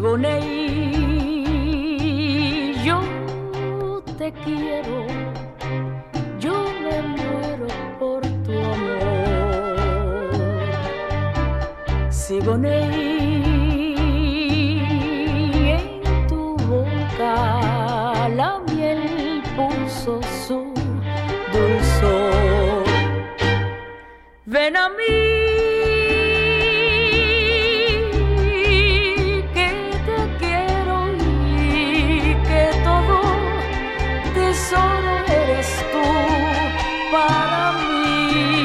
Siboney, yo te quiero, yo me muero por tu amor. Siboney, en tu boca la miel puso su dulzor. Ven a mí, que te quiero y que todo tesoro eres tú para mí.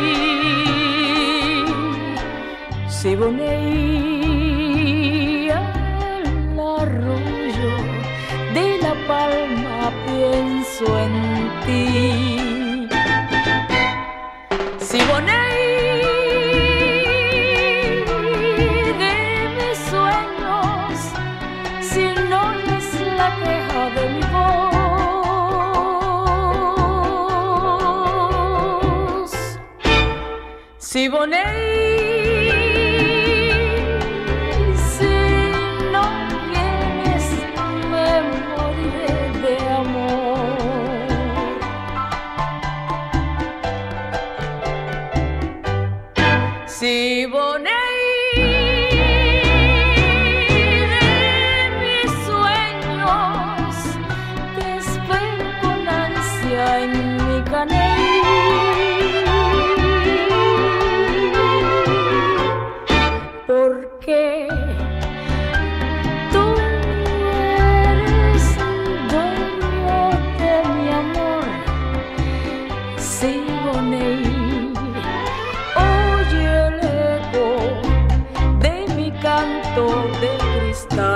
Siboney, al arroyo de la palma pienso en ti. Siboney, de mis sueños, si no es la queja de mi voz. Siboney, si no vienes me moriré de amor. Siboney, de mis sueños, te espero con ansia en mi caney. Porque tú eres dueño de mi amor. Siboney, oye el eco de mi canto de cristal.